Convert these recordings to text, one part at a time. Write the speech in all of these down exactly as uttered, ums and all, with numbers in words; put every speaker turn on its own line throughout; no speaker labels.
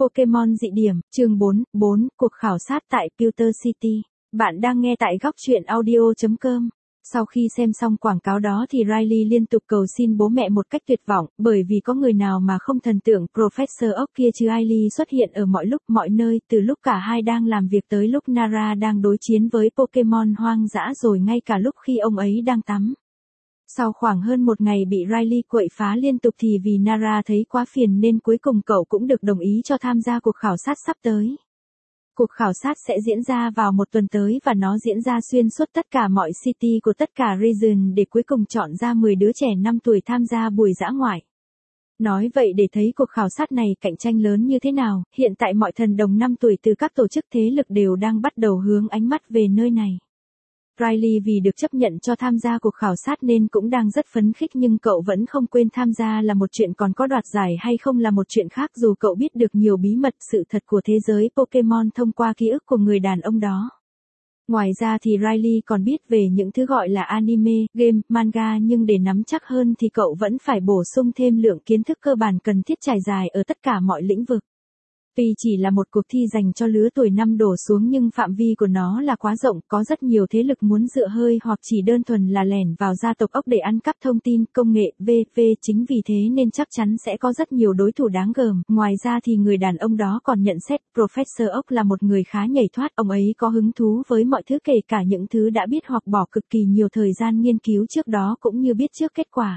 Pokemon dị điểm, chương bốn, bốn, cuộc khảo sát tại Pewter City. Bạn đang nghe tại góc truyện audio chấm com. Sau khi xem xong quảng cáo đó thì Riley liên tục cầu xin bố mẹ một cách tuyệt vọng, bởi vì có người nào mà không thần tượng Professor Oak kia chứ. Riley xuất hiện ở mọi lúc mọi nơi, từ lúc cả hai đang làm việc tới lúc Nara đang đối chiến với Pokemon hoang dã, rồi ngay cả lúc khi ông ấy đang tắm. Sau khoảng hơn một ngày bị Riley quậy phá liên tục thì vì Nara thấy quá phiền nên cuối cùng cậu cũng được đồng ý cho tham gia cuộc khảo sát sắp tới. Cuộc khảo sát sẽ diễn ra vào một tuần tới và nó diễn ra xuyên suốt tất cả mọi city của tất cả region để cuối cùng chọn ra mười đứa trẻ năm tuổi tham gia buổi dã ngoại. Nói vậy để thấy cuộc khảo sát này cạnh tranh lớn như thế nào, hiện tại mọi thần đồng năm tuổi từ các tổ chức thế lực đều đang bắt đầu hướng ánh mắt về nơi này. Riley vì được chấp nhận cho tham gia cuộc khảo sát nên cũng đang rất phấn khích, nhưng cậu vẫn không quên tham gia là một chuyện, còn có đoạt giải hay không là một chuyện khác. Dù cậu biết được nhiều bí mật sự thật của thế giới Pokemon thông qua ký ức của người đàn ông đó. Ngoài ra thì Riley còn biết về những thứ gọi là anime, game, manga, nhưng để nắm chắc hơn thì cậu vẫn phải bổ sung thêm lượng kiến thức cơ bản cần thiết trải dài ở tất cả mọi lĩnh vực. Tuy chỉ là một cuộc thi dành cho lứa tuổi năm đổ xuống nhưng phạm vi của nó là quá rộng, có rất nhiều thế lực muốn dựa hơi hoặc chỉ đơn thuần là lẻn vào gia tộc ốc để ăn cắp thông tin, công nghệ, vân vân. Chính vì thế nên chắc chắn sẽ có rất nhiều đối thủ đáng gờm. Ngoài ra thì người đàn ông đó còn nhận xét Professor Oak là một người khá nhảy thoát, ông ấy có hứng thú với mọi thứ, kể cả những thứ đã biết hoặc bỏ cực kỳ nhiều thời gian nghiên cứu trước đó cũng như biết trước kết quả.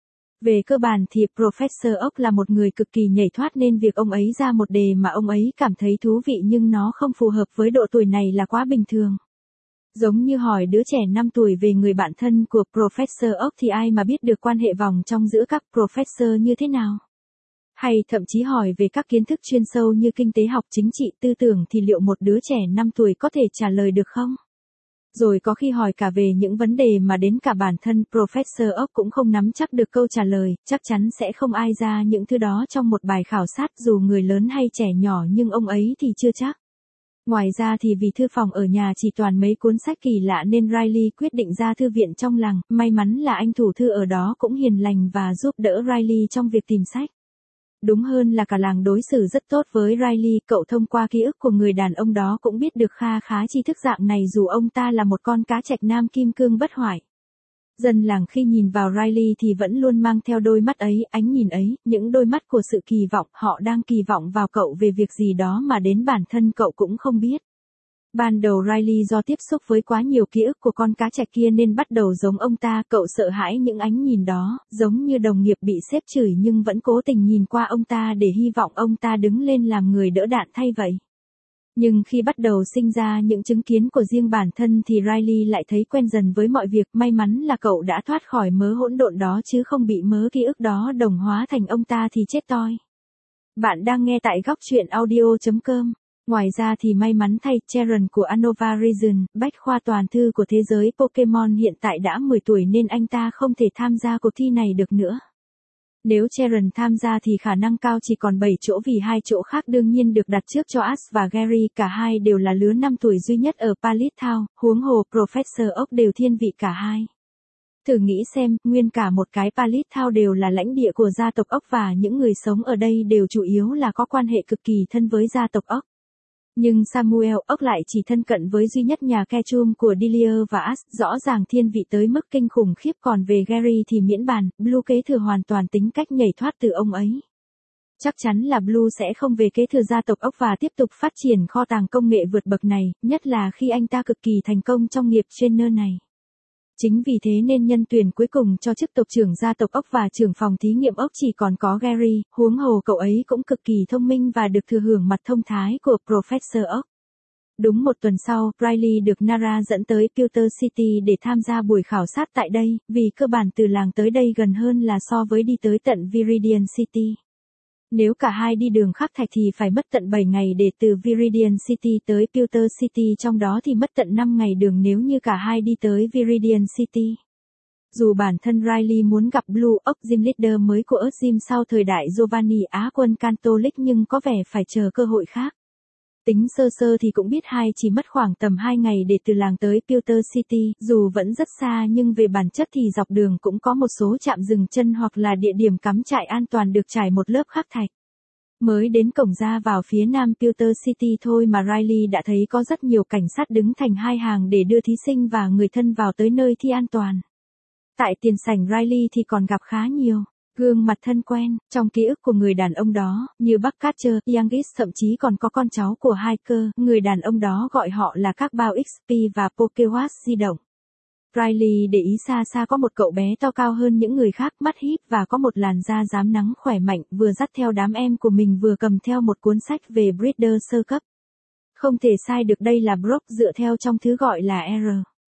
Về cơ bản thì Professor Oak là một người cực kỳ nhảy thoát, nên việc ông ấy ra một đề mà ông ấy cảm thấy thú vị nhưng nó không phù hợp với độ tuổi này là quá bình thường. Giống như hỏi đứa trẻ năm tuổi về người bạn thân của Professor Oak thì ai mà biết được quan hệ vòng trong giữa các professor như thế nào. Hay thậm chí hỏi về các kiến thức chuyên sâu như kinh tế học, chính trị, tư tưởng thì liệu một đứa trẻ năm tuổi có thể trả lời được không? Rồi có khi hỏi cả về những vấn đề mà đến cả bản thân Professor Oak cũng không nắm chắc được câu trả lời. Chắc chắn sẽ không ai ra những thứ đó trong một bài khảo sát, dù người lớn hay trẻ nhỏ, nhưng ông ấy thì chưa chắc. Ngoài ra thì vì thư phòng ở nhà chỉ toàn mấy cuốn sách kỳ lạ nên Riley quyết định ra thư viện trong làng. May mắn là anh thủ thư ở đó cũng hiền lành và giúp đỡ Riley trong việc tìm sách. Đúng hơn là cả làng đối xử rất tốt với Riley. Cậu thông qua ký ức của người đàn ông đó cũng biết được kha khá tri thức dạng này, dù ông ta là một con cá trạch nam kim cương bất hoại. Dân làng khi nhìn vào Riley thì vẫn luôn mang theo đôi mắt ấy, ánh nhìn ấy, những đôi mắt của sự kỳ vọng. Họ đang kỳ vọng vào cậu về việc gì đó mà đến bản thân cậu cũng không biết. Ban đầu Riley do tiếp xúc với quá nhiều ký ức của con cá trạch kia nên bắt đầu giống ông ta. Cậu sợ hãi những ánh nhìn đó, giống như đồng nghiệp bị sếp chửi nhưng vẫn cố tình nhìn qua ông ta để hy vọng ông ta đứng lên làm người đỡ đạn thay vậy. Nhưng khi bắt đầu sinh ra những chứng kiến của riêng bản thân thì Riley lại thấy quen dần với mọi việc. May mắn là cậu đã thoát khỏi mớ hỗn độn đó chứ không bị mớ ký ức đó đồng hóa thành ông ta thì chết toi. Bạn đang nghe tại góc truyện audio chấm com. Ngoài ra thì may mắn thay, Cheren của Unova Region, bách khoa toàn thư của thế giới Pokemon hiện tại đã mười tuổi nên anh ta không thể tham gia cuộc thi này được nữa. Nếu Cheren tham gia thì khả năng cao chỉ còn bảy chỗ, vì hai chỗ khác đương nhiên được đặt trước cho Ash và Gary, cả hai đều là lứa năm tuổi duy nhất ở Pallet Town, huống hồ Professor Oak đều thiên vị cả hai. Thử nghĩ xem, nguyên cả một cái Pallet Town đều là lãnh địa của gia tộc Oak và những người sống ở đây đều chủ yếu là có quan hệ cực kỳ thân với gia tộc Oak. Nhưng Samuel Oak lại chỉ thân cận với duy nhất nhà Ketchum của Delia và Ash, rõ ràng thiên vị tới mức kinh khủng khiếp. Còn về Gary thì miễn bàn, Blue kế thừa hoàn toàn tính cách nhảy thoát từ ông ấy. Chắc chắn là Blue sẽ không về kế thừa gia tộc Oak và tiếp tục phát triển kho tàng công nghệ vượt bậc này, nhất là khi anh ta cực kỳ thành công trong nghiệp trainer này. Chính vì thế nên nhân tuyển cuối cùng cho chức tộc trưởng gia tộc Oak và trưởng phòng thí nghiệm Oak chỉ còn có Gary, huống hồ cậu ấy cũng cực kỳ thông minh và được thừa hưởng mặt thông thái của Professor Oak. Đúng một tuần sau, Riley được Nara dẫn tới Pewter City để tham gia buổi khảo sát tại đây, vì cơ bản từ làng tới đây gần hơn là so với đi tới tận Viridian City. Nếu cả hai đi đường khắc thạch thì phải mất tận bảy ngày để từ Viridian City tới Pewter City, trong đó thì mất tận năm ngày đường nếu như cả hai đi tới Viridian City. Dù bản thân Riley muốn gặp Blue Oak Gym Leader mới của Earth Gym sau thời đại Giovanni Á quân Kanto League, nhưng có vẻ phải chờ cơ hội khác. Tính sơ sơ thì cũng biết hai chỉ mất khoảng tầm hai ngày để từ làng tới Pewter City, dù vẫn rất xa nhưng về bản chất thì dọc đường cũng có một số trạm dừng chân hoặc là địa điểm cắm trại an toàn được trải một lớp khắc thạch. Mới đến cổng ra vào phía nam Pewter City thôi mà Riley đã thấy có rất nhiều cảnh sát đứng thành hai hàng để đưa thí sinh và người thân vào tới nơi thi an toàn. Tại tiền sảnh Riley thì còn gặp khá nhiều gương mặt thân quen, trong ký ức của người đàn ông đó, như Buck Carter, Youngis, thậm chí còn có con cháu của Hiker, người đàn ông đó gọi họ là các bao ích pê và Pokewatch di động. Riley để ý xa xa có một cậu bé to cao hơn những người khác, mắt híp và có một làn da rám nắng khỏe mạnh, vừa dắt theo đám em của mình vừa cầm theo một cuốn sách về Breeder sơ cấp. Không thể sai được, đây là Brock dựa theo trong thứ gọi là R.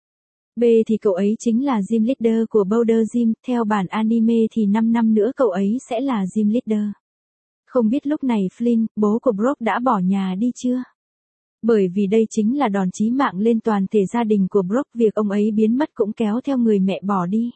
B thì cậu ấy chính là gym leader của Boulder Gym, theo bản anime thì năm năm nữa cậu ấy sẽ là gym leader. Không biết lúc này Flynn, bố của Brock đã bỏ nhà đi chưa? Bởi vì đây chính là đòn chí mạng lên toàn thể gia đình của Brock, việc ông ấy biến mất cũng kéo theo người mẹ bỏ đi.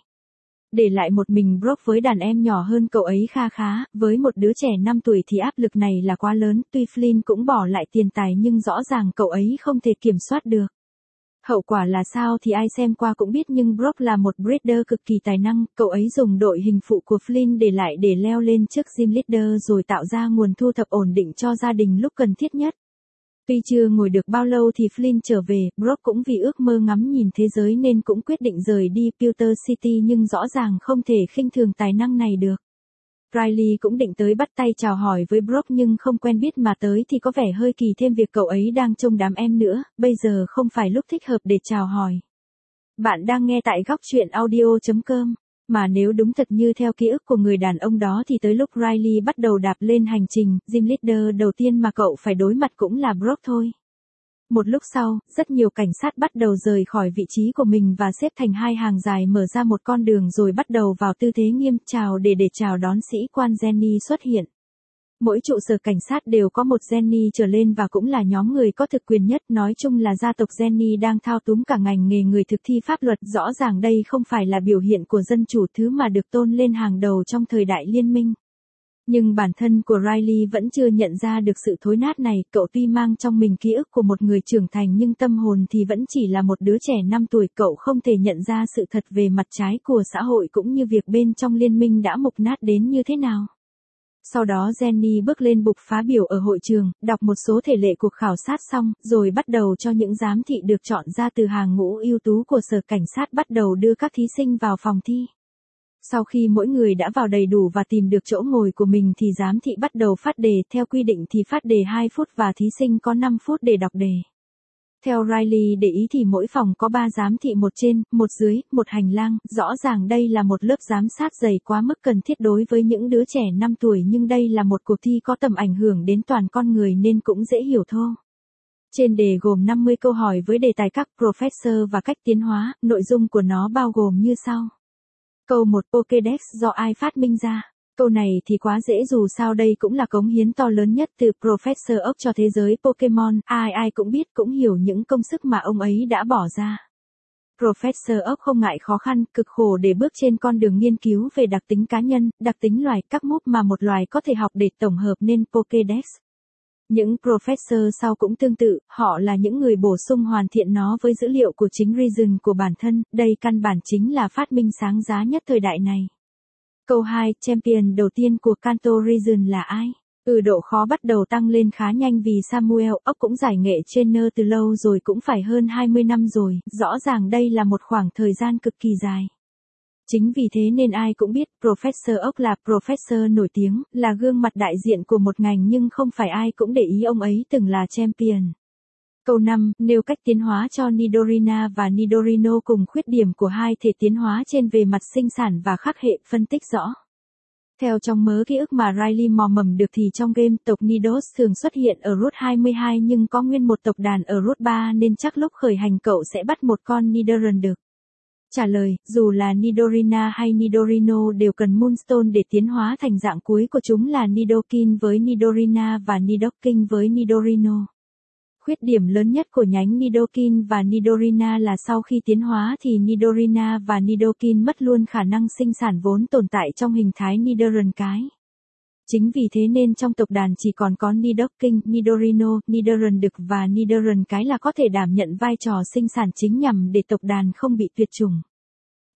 Để lại một mình Brock với đàn em nhỏ hơn cậu ấy kha khá, với một đứa trẻ năm tuổi thì áp lực này là quá lớn, tuy Flynn cũng bỏ lại tiền tài nhưng rõ ràng cậu ấy không thể kiểm soát được. Hậu quả là sao thì ai xem qua cũng biết, nhưng Brock là một breeder cực kỳ tài năng, cậu ấy dùng đội hình phụ của Flynn để lại để leo lên chức gym leader rồi tạo ra nguồn thu thập ổn định cho gia đình lúc cần thiết nhất. Tuy chưa ngồi được bao lâu thì Flynn trở về, Brock cũng vì ước mơ ngắm nhìn thế giới nên cũng quyết định rời đi Pewter City, nhưng rõ ràng không thể khinh thường tài năng này được. Riley cũng định tới bắt tay chào hỏi với Brock nhưng không quen biết mà tới thì có vẻ hơi kỳ, thêm việc cậu ấy đang trông đám em nữa, bây giờ không phải lúc thích hợp để chào hỏi. Bạn đang nghe tại góc chuyện audio chấm com. Mà nếu đúng thật như theo ký ức của người đàn ông đó thì tới lúc Riley bắt đầu đạp lên hành trình, gym leader đầu tiên mà cậu phải đối mặt cũng là Brock thôi. Một lúc sau, rất nhiều cảnh sát bắt đầu rời khỏi vị trí của mình và xếp thành hai hàng dài mở ra một con đường rồi bắt đầu vào tư thế nghiêm chào để để chào đón sĩ quan Jenny xuất hiện. Mỗi trụ sở cảnh sát đều có một Jenny trở lên và cũng là nhóm người có thực quyền nhất, nói chung là gia tộc Jenny đang thao túng cả ngành nghề người thực thi pháp luật. Rõ ràng đây không phải là biểu hiện của dân chủ, thứ mà được tôn lên hàng đầu trong thời đại liên minh. Nhưng bản thân của Riley vẫn chưa nhận ra được sự thối nát này, cậu tuy mang trong mình ký ức của một người trưởng thành nhưng tâm hồn thì vẫn chỉ là một đứa trẻ năm tuổi, cậu không thể nhận ra sự thật về mặt trái của xã hội cũng như việc bên trong liên minh đã mục nát đến như thế nào. Sau đó Jenny bước lên bục phát biểu ở hội trường, đọc một số thể lệ cuộc khảo sát xong, rồi bắt đầu cho những giám thị được chọn ra từ hàng ngũ ưu tú của sở cảnh sát bắt đầu đưa các thí sinh vào phòng thi. Sau khi mỗi người đã vào đầy đủ và tìm được chỗ ngồi của mình thì giám thị bắt đầu phát đề, theo quy định thì phát đề hai phút và thí sinh có năm phút để đọc đề. Theo Riley để ý thì mỗi phòng có ba giám thị, một trên, một dưới, một hành lang, rõ ràng đây là một lớp giám sát dày quá mức cần thiết đối với những đứa trẻ năm tuổi, nhưng đây là một cuộc thi có tầm ảnh hưởng đến toàn con người nên cũng dễ hiểu thôi. Trên đề gồm năm mươi câu hỏi với đề tài các professor và cách tiến hóa, nội dung của nó bao gồm như sau. Câu một, Pokédex do ai phát minh ra? Câu này thì quá dễ, dù sao đây cũng là cống hiến to lớn nhất từ Professor Oak cho thế giới Pokemon, ai ai cũng biết cũng hiểu những công sức mà ông ấy đã bỏ ra. Professor Oak không ngại khó khăn, cực khổ để bước trên con đường nghiên cứu về đặc tính cá nhân, đặc tính loài, các move mà một loài có thể học để tổng hợp nên Pokédex. Những professor sau cũng tương tự, họ là những người bổ sung hoàn thiện nó với dữ liệu của chính Reason của bản thân, đây căn bản chính là phát minh sáng giá nhất thời đại này. Câu hai, champion đầu tiên của Kanto Reason là ai? Ừ, độ khó bắt đầu tăng lên khá nhanh vì Samuel Oak cũng giải nghệ trainer từ lâu rồi, cũng phải hơn hai mươi năm rồi, rõ ràng đây là một khoảng thời gian cực kỳ dài. Chính vì thế nên ai cũng biết Professor Oak là professor nổi tiếng, là gương mặt đại diện của một ngành, nhưng không phải ai cũng để ý ông ấy từng là champion. Câu năm, nêu cách tiến hóa cho Nidorina và Nidorino cùng khuyết điểm của hai thể tiến hóa trên về mặt sinh sản và khắc hệ, phân tích rõ. Theo trong mớ ký ức mà Riley mò mầm được thì trong game tộc Nidos thường xuất hiện ở Route hai mươi hai nhưng có nguyên một tộc đàn ở Route ba nên chắc lúc khởi hành cậu sẽ bắt một con Nidoran được. Trả lời, dù là Nidorina hay Nidorino đều cần Moonstone để tiến hóa thành dạng cuối của chúng là Nidoking với Nidorina và Nidoking với Nidorino. Khuyết điểm lớn nhất của nhánh Nidoking và Nidorina là sau khi tiến hóa thì Nidorina và Nidoking mất luôn khả năng sinh sản vốn tồn tại trong hình thái Nidoran cái. Chính vì thế nên trong tộc đàn chỉ còn có Nidoking, Nidorino, Nidoran đực và Nidoran cái là có thể đảm nhận vai trò sinh sản chính nhằm để tộc đàn không bị tuyệt chủng.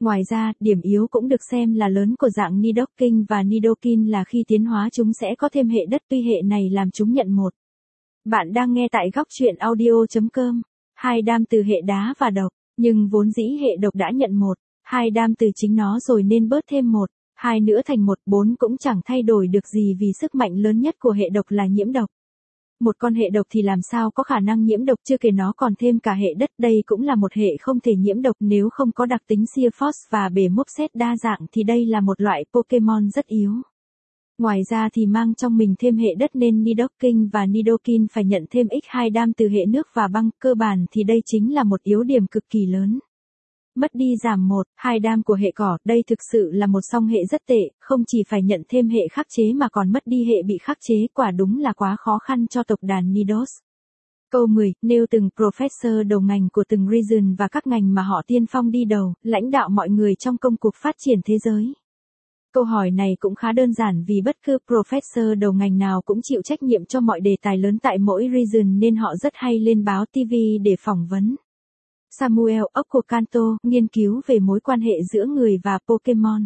Ngoài ra, điểm yếu cũng được xem là lớn của dạng Nidoking và Nidoking là khi tiến hóa chúng sẽ có thêm hệ đất, tuy hệ này làm chúng nhận một. Bạn đang nghe tại góc truyện audio chấm com. Hai đam từ hệ đá và độc, nhưng vốn dĩ hệ độc đã nhận một. Hai đam từ chính nó rồi nên bớt thêm một. Hai nữa thành một, bốn cũng chẳng thay đổi được gì vì sức mạnh lớn nhất của hệ độc là nhiễm độc. Một con hệ độc thì làm sao có khả năng nhiễm độc, chưa kể nó còn thêm cả hệ đất, đây cũng là một hệ không thể nhiễm độc nếu không có đặc tính Shear Force và bề moveset đa dạng thì đây là một loại Pokemon rất yếu. Ngoài ra thì mang trong mình thêm hệ đất nên Nidoking và Nidoking phải nhận thêm x hai đam từ hệ nước và băng, cơ bản thì đây chính là một yếu điểm cực kỳ lớn. Mất đi giảm một, hai đam của hệ cỏ, đây thực sự là một song hệ rất tệ, không chỉ phải nhận thêm hệ khắc chế mà còn mất đi hệ bị khắc chế, quả đúng là quá khó khăn cho tộc đàn Nidos. Câu mười, nêu từng professor đầu ngành của từng region và các ngành mà họ tiên phong đi đầu, lãnh đạo mọi người trong công cuộc phát triển thế giới. Câu hỏi này cũng khá đơn giản vì bất cứ professor đầu ngành nào cũng chịu trách nhiệm cho mọi đề tài lớn tại mỗi region nên họ rất hay lên báo ti vi để phỏng vấn. Samuel Okakanto, nghiên cứu về mối quan hệ giữa người và Pokemon.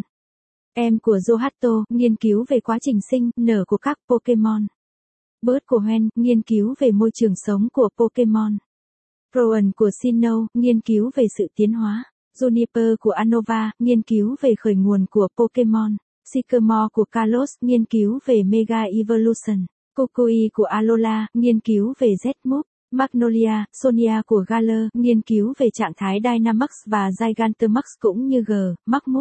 Em của Zohato, nghiên cứu về quá trình sinh, nở của các Pokemon. Bert của Hoenn, nghiên cứu về môi trường sống của Pokemon. Rowan của Sinnoh, nghiên cứu về sự tiến hóa. Juniper của Unova, nghiên cứu về khởi nguồn của Pokemon. Sycamore của Kalos, nghiên cứu về Mega Evolution. Kukui của Alola, nghiên cứu về Z-Move. Magnolia, Sonia của Galar, nghiên cứu về trạng thái Dynamax và Gigantamax cũng như G, Magmove.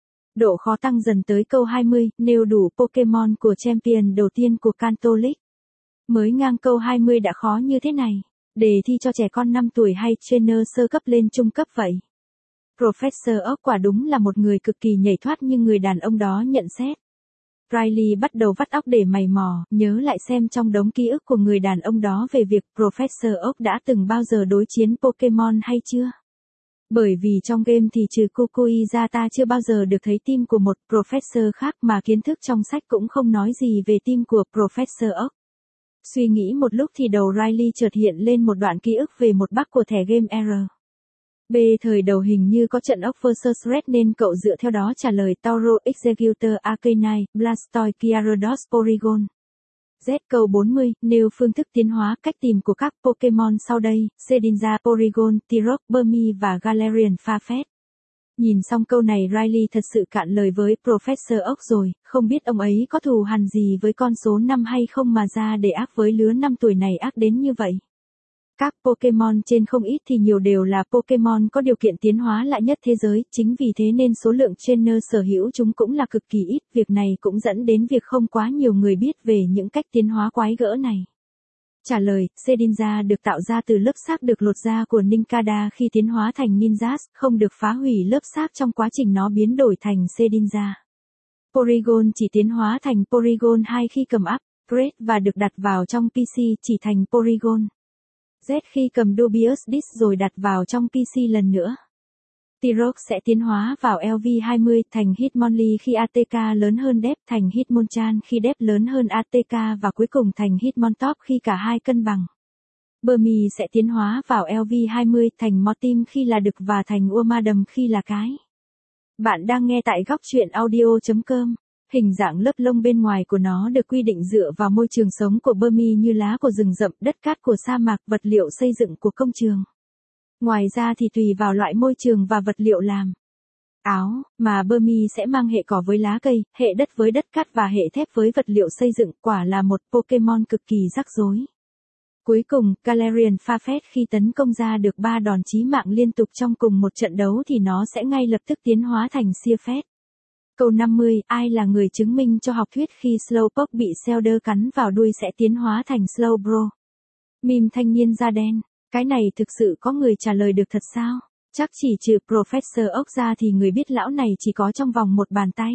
Độ khó tăng dần tới câu hai mươi, nêu đủ Pokemon của Champion đầu tiên của Kanto League. Mới ngang câu hai mươi đã khó như thế này. Đề thi cho trẻ con năm tuổi hay trainer sơ cấp lên trung cấp vậy? Professor Oak quả đúng là một người cực kỳ nhảy thoát nhưng người đàn ông đó nhận xét. Riley bắt đầu vắt óc để mày mò, nhớ lại xem trong đống ký ức của người đàn ông đó về việc Professor Oak đã từng bao giờ đối chiến Pokemon hay chưa. Bởi vì trong game thì trừ Kukui ra ta chưa bao giờ được thấy team của một Professor khác mà kiến thức trong sách cũng không nói gì về team của Professor Oak. Suy nghĩ một lúc thì đầu Riley chợt hiện lên một đoạn ký ức về một bug của thẻ game Error. B. Thời đầu hình như có trận Oak versus Red nên cậu dựa theo đó trả lời Tauro Executor Arcanine, Blastoise Gyarados Porygon. Z. Câu bốn mươi, nêu phương thức tiến hóa, cách tìm của các Pokemon sau đây, Shedinja, Porygon, Tyrogue, Burmy và Galarian Farfetch'd. Nhìn xong câu này Riley thật sự cạn lời với Professor Oak rồi, không biết ông ấy có thù hằn gì với con số năm hay không mà ra để ác với lứa năm tuổi này ác đến như vậy. Các Pokemon trên không ít thì nhiều đều là Pokemon có điều kiện tiến hóa lạ nhất thế giới, chính vì thế nên số lượng trainer sở hữu chúng cũng là cực kỳ ít, việc này cũng dẫn đến việc không quá nhiều người biết về những cách tiến hóa quái gỡ này. Trả lời, Shedinja được tạo ra từ lớp xác được lột ra của Nincada khi tiến hóa thành Ninjas, không được phá hủy lớp xác trong quá trình nó biến đổi thành Shedinja. Porygon chỉ tiến hóa thành Porygon hai khi cầm upgrade và được đặt vào trong pê xê chỉ thành Porygon Z khi cầm Dubious Disc rồi đặt vào trong pê xê lần nữa. Tyrogue sẽ tiến hóa vào L V hai mươi thành Hitmonlee khi a tê ca lớn hơn Depth thành Hitmonchan khi Depth lớn hơn a tê ca và cuối cùng thành Hitmontop khi cả hai cân bằng. Burmy sẽ tiến hóa vào L V hai mươi thành Mortim khi là đực và thành Wormadam khi là cái. Bạn đang nghe tại góc truyện audio chấm com. Hình dạng lớp lông bên ngoài của nó được quy định dựa vào môi trường sống của Burmy như lá của rừng rậm, đất cát của sa mạc, vật liệu xây dựng của công trường. Ngoài ra thì tùy vào loại môi trường và vật liệu làm áo, mà Burmy sẽ mang hệ cỏ với lá cây, hệ đất với đất cát và hệ thép với vật liệu xây dựng, quả là một Pokemon cực kỳ rắc rối. Cuối cùng, Galarian Farfetch'd khi tấn công ra được ba đòn chí mạng liên tục trong cùng một trận đấu thì nó sẽ ngay lập tức tiến hóa thành Searfetch'd. Câu năm mươi, ai là người chứng minh cho học thuyết khi Slowpoke bị Shellder cắn vào đuôi sẽ tiến hóa thành Slowbro? Meme thanh niên da đen, cái này thực sự có người trả lời được thật sao? Chắc chỉ trừ Professor Oak ra thì người biết lão này chỉ có trong vòng một bàn tay.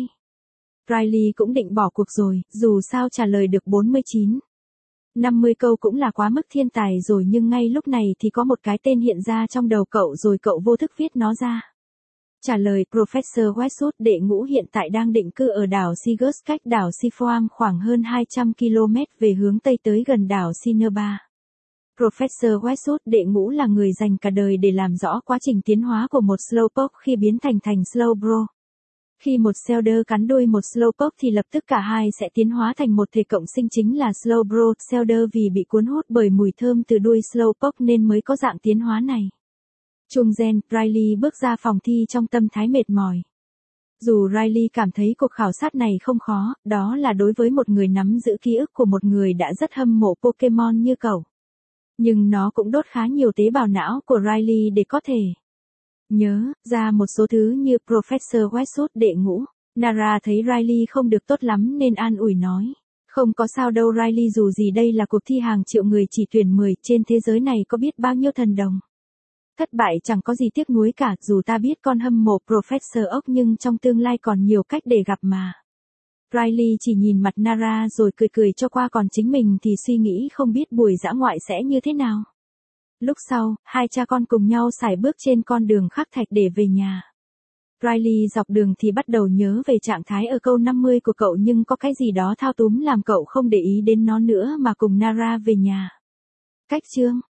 Riley cũng định bỏ cuộc rồi, dù sao trả lời được bốn mươi chín. năm mươi câu cũng là quá mức thiên tài rồi nhưng ngay lúc này thì có một cái tên hiện ra trong đầu cậu rồi cậu vô thức viết nó ra. Trả lời, Professor Westwood đệ ngũ hiện tại đang định cư ở đảo Seagus cách đảo Seafoam khoảng hơn hai trăm ki lô mét về hướng tây tới gần đảo Cinnabar. Professor Westwood đệ ngũ là người dành cả đời để làm rõ quá trình tiến hóa của một Slowpoke khi biến thành thành Slowbro. Khi một Sealder cắn đuôi một Slowpoke thì lập tức cả hai sẽ tiến hóa thành một thể cộng sinh chính là Slowbro. Sealder vì bị cuốn hút bởi mùi thơm từ đuôi Slowpoke nên mới có dạng tiến hóa này. Trung gen, Riley bước ra phòng thi trong tâm thái mệt mỏi. Dù Riley cảm thấy cuộc khảo sát này không khó, đó là đối với một người nắm giữ ký ức của một người đã rất hâm mộ Pokemon như cậu. Nhưng nó cũng đốt khá nhiều tế bào não của Riley để có thể nhớ ra một số thứ như Professor Westwood đệ ngũ. Nara thấy Riley không được tốt lắm nên an ủi nói. Không có sao đâu Riley, dù gì đây là cuộc thi hàng triệu người chỉ tuyển mười, trên thế giới này có biết bao nhiêu thần đồng. Thất bại chẳng có gì tiếc nuối cả, dù ta biết con hâm mộ Professor Oak nhưng trong tương lai còn nhiều cách để gặp mà. Riley chỉ nhìn mặt Nara rồi cười cười cho qua, còn chính mình thì suy nghĩ không biết buổi dã ngoại sẽ như thế nào. Lúc sau, hai cha con cùng nhau sải bước trên con đường khắc thạch để về nhà. Riley dọc đường thì bắt đầu nhớ về trạng thái ở câu năm mươi của cậu, nhưng có cái gì đó thao túng làm cậu không để ý đến nó nữa mà cùng Nara về nhà. Cách chương